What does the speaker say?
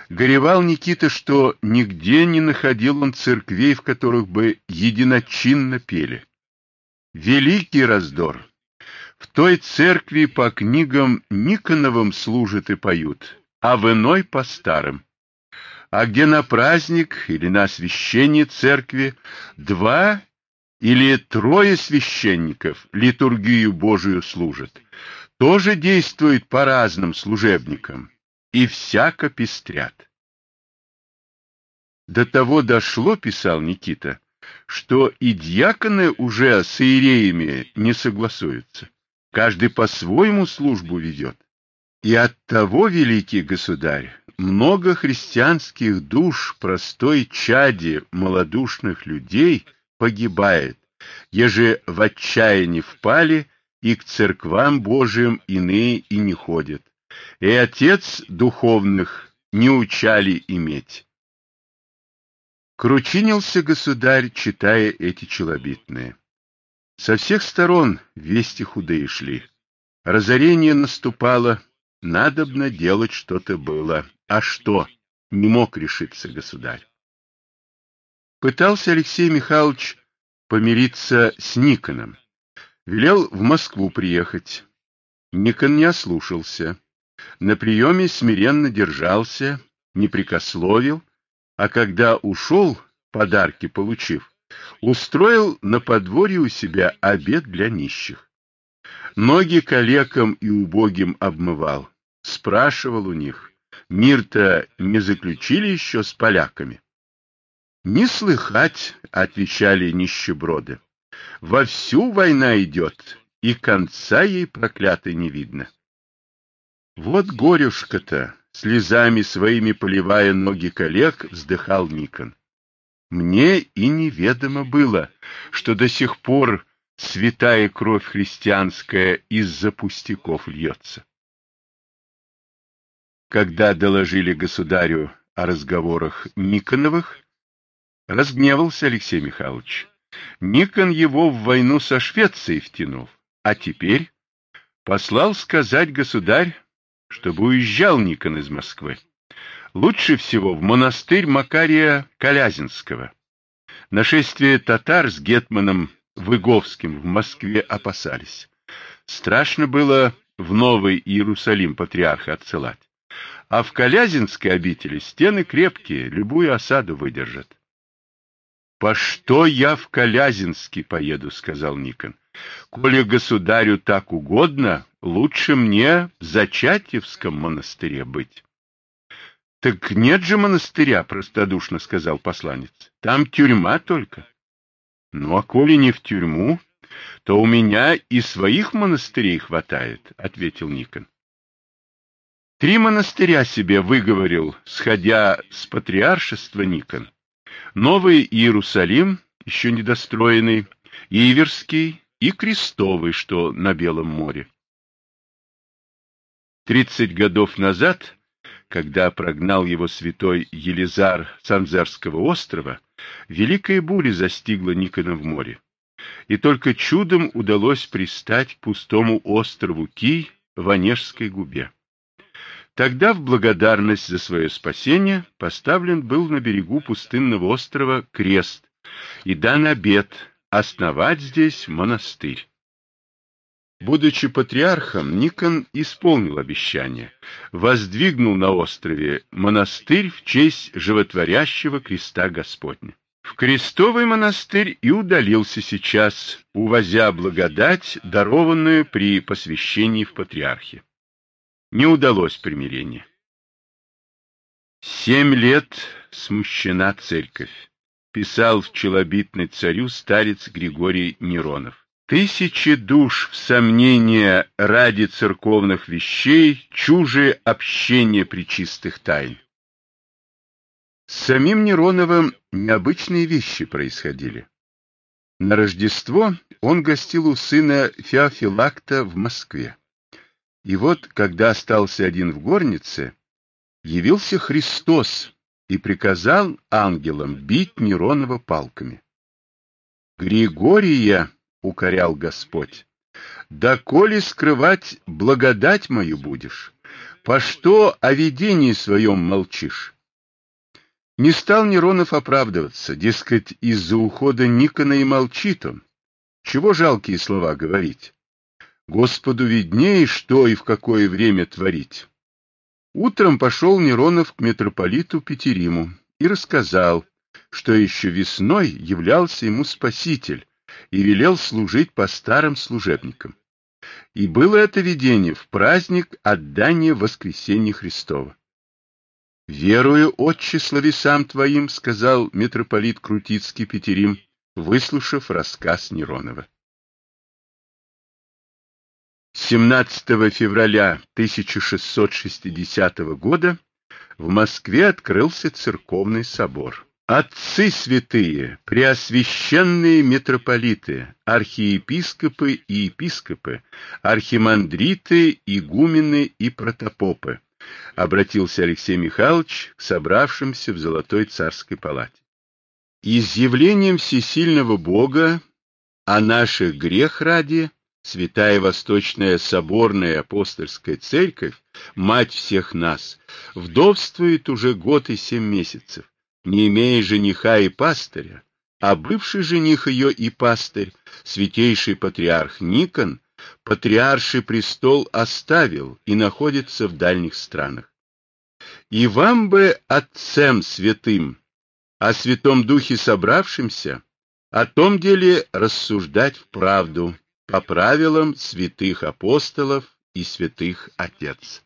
Горевал Никита, что нигде не находил он церквей, в которых бы единочинно пели. Великий раздор! В той церкви по книгам Никоновым служат и поют, а в иной по старым. А где на праздник или на освящение церкви 2 или 3 священников литургию Божию служат, тоже действуют по разным служебникам, и всяко пестрят. До того дошло, писал Никита, что и диаконы уже с иереями не согласуются. Каждый по-своему службу ведет. И оттого, великий государь, много христианских душ, простой чади малодушных людей погибает, еже в отчаянии впали и к церквам Божиим иные и не ходят, и отец духовных не учали иметь. Кручинился государь, читая эти челобитные. Со всех сторон вести худые шли. Разорение наступало, надобно делать что-то было. А что? Не мог решиться государь. Пытался Алексей Михайлович помириться с Никоном. Велел в Москву приехать. Никон не ослушался. На приеме смиренно держался, не прекословил, а когда ушел, подарки получив, устроил на подворье у себя обед для нищих. Ноги калекам и убогим обмывал, спрашивал у них, мир-то не заключили еще с поляками? Не слыхать, отвечали нищеброды. Вовсю война идет, и конца ей проклятой не видно. Вот горюшка-то, слезами своими поливая ноги коллег, вздыхал Никон. Мне и неведомо было, что до сих пор святая кровь христианская из-за пустяков льется. Когда доложили государю о разговорах Никоновых, разгневался Алексей Михайлович. Никон его в войну со Швецией втянул, а теперь послал сказать государь, чтобы уезжал Никон из Москвы. Лучше всего в монастырь Макария Колязинского. Нашествие татар с гетманом Выговским в Москве опасались. Страшно было в Новый Иерусалим патриарха отсылать. А в Колязинской обители стены крепкие, любую осаду выдержат. — По что я в Колязинский поеду, — сказал Никон. — Коли государю так угодно, лучше мне в Зачатьевском монастыре быть. — Так нет же монастыря, — простодушно сказал посланец. — Там тюрьма только. — Ну, а коли не в тюрьму, то у меня и своих монастырей хватает, — ответил Никон. 3 монастыря себе выговорил, сходя с патриаршества Никон. Новый Иерусалим, еще недостроенный, Иверский и Крестовый, что на Белом море. 30 годов назад, когда прогнал его святой Елизар с Анзерского острова, великая буря застигла Никона в море, и только чудом удалось пристать к пустому острову Кий в Онежской губе. Тогда в благодарность за свое спасение поставлен был на берегу пустынного острова крест и дан обет основать здесь монастырь. Будучи патриархом, Никон исполнил обещание, воздвигнул на острове монастырь в честь животворящего креста Господня. В Крестовый монастырь и удалился сейчас, увозя благодать, дарованную при посвящении в патриархи. Не удалось примирение. 7 лет смущена церковь, писал в челобитной царю старец Григорий Неронов. 1000 душ в сомнения ради церковных вещей, чуже общения пречистых тайн. С самим Нероновым необычные вещи происходили. На Рождество он гостил у сына Феофилакта в Москве. И вот, когда остался один в горнице, явился Христос и приказал ангелам бить Неронова палками. «Григория, — укорял Господь, — доколе скрывать благодать мою будешь? По что о видении своем молчишь? Не стал Неронов оправдываться, дескать, из-за ухода Никона и молчит он. Чего жалкие слова говорить? Господу виднее, что и в какое время творить. Утром пошел Неронов к митрополиту Петериму и рассказал, что еще весной являлся ему Спаситель и велел служить по старым служебникам. И было это видение в праздник отдания Воскресения Христова. «Верую, Отче, словесам твоим», — сказал митрополит Крутицкий Петерим, выслушав рассказ Неронова. 17 февраля 1660 года в Москве открылся церковный собор. Отцы святые, преосвященные митрополиты, архиепископы и епископы, архимандриты, игумены и протопопы, обратился Алексей Михайлович к собравшимся в Золотой царской палате. Изъявлением всесильного Бога о наших грех ради Святая Восточная Соборная Апостольская Церковь, мать всех нас, вдовствует уже год и 7 месяцев, не имея жениха и пастыря, а бывший жених ее и пастырь, святейший патриарх Никон, патриарший престол оставил и находится в дальних странах. И вам бы, отцам святым, о Святом Духе собравшимся, о том деле рассуждать вправду, по правилам святых апостолов и святых отец.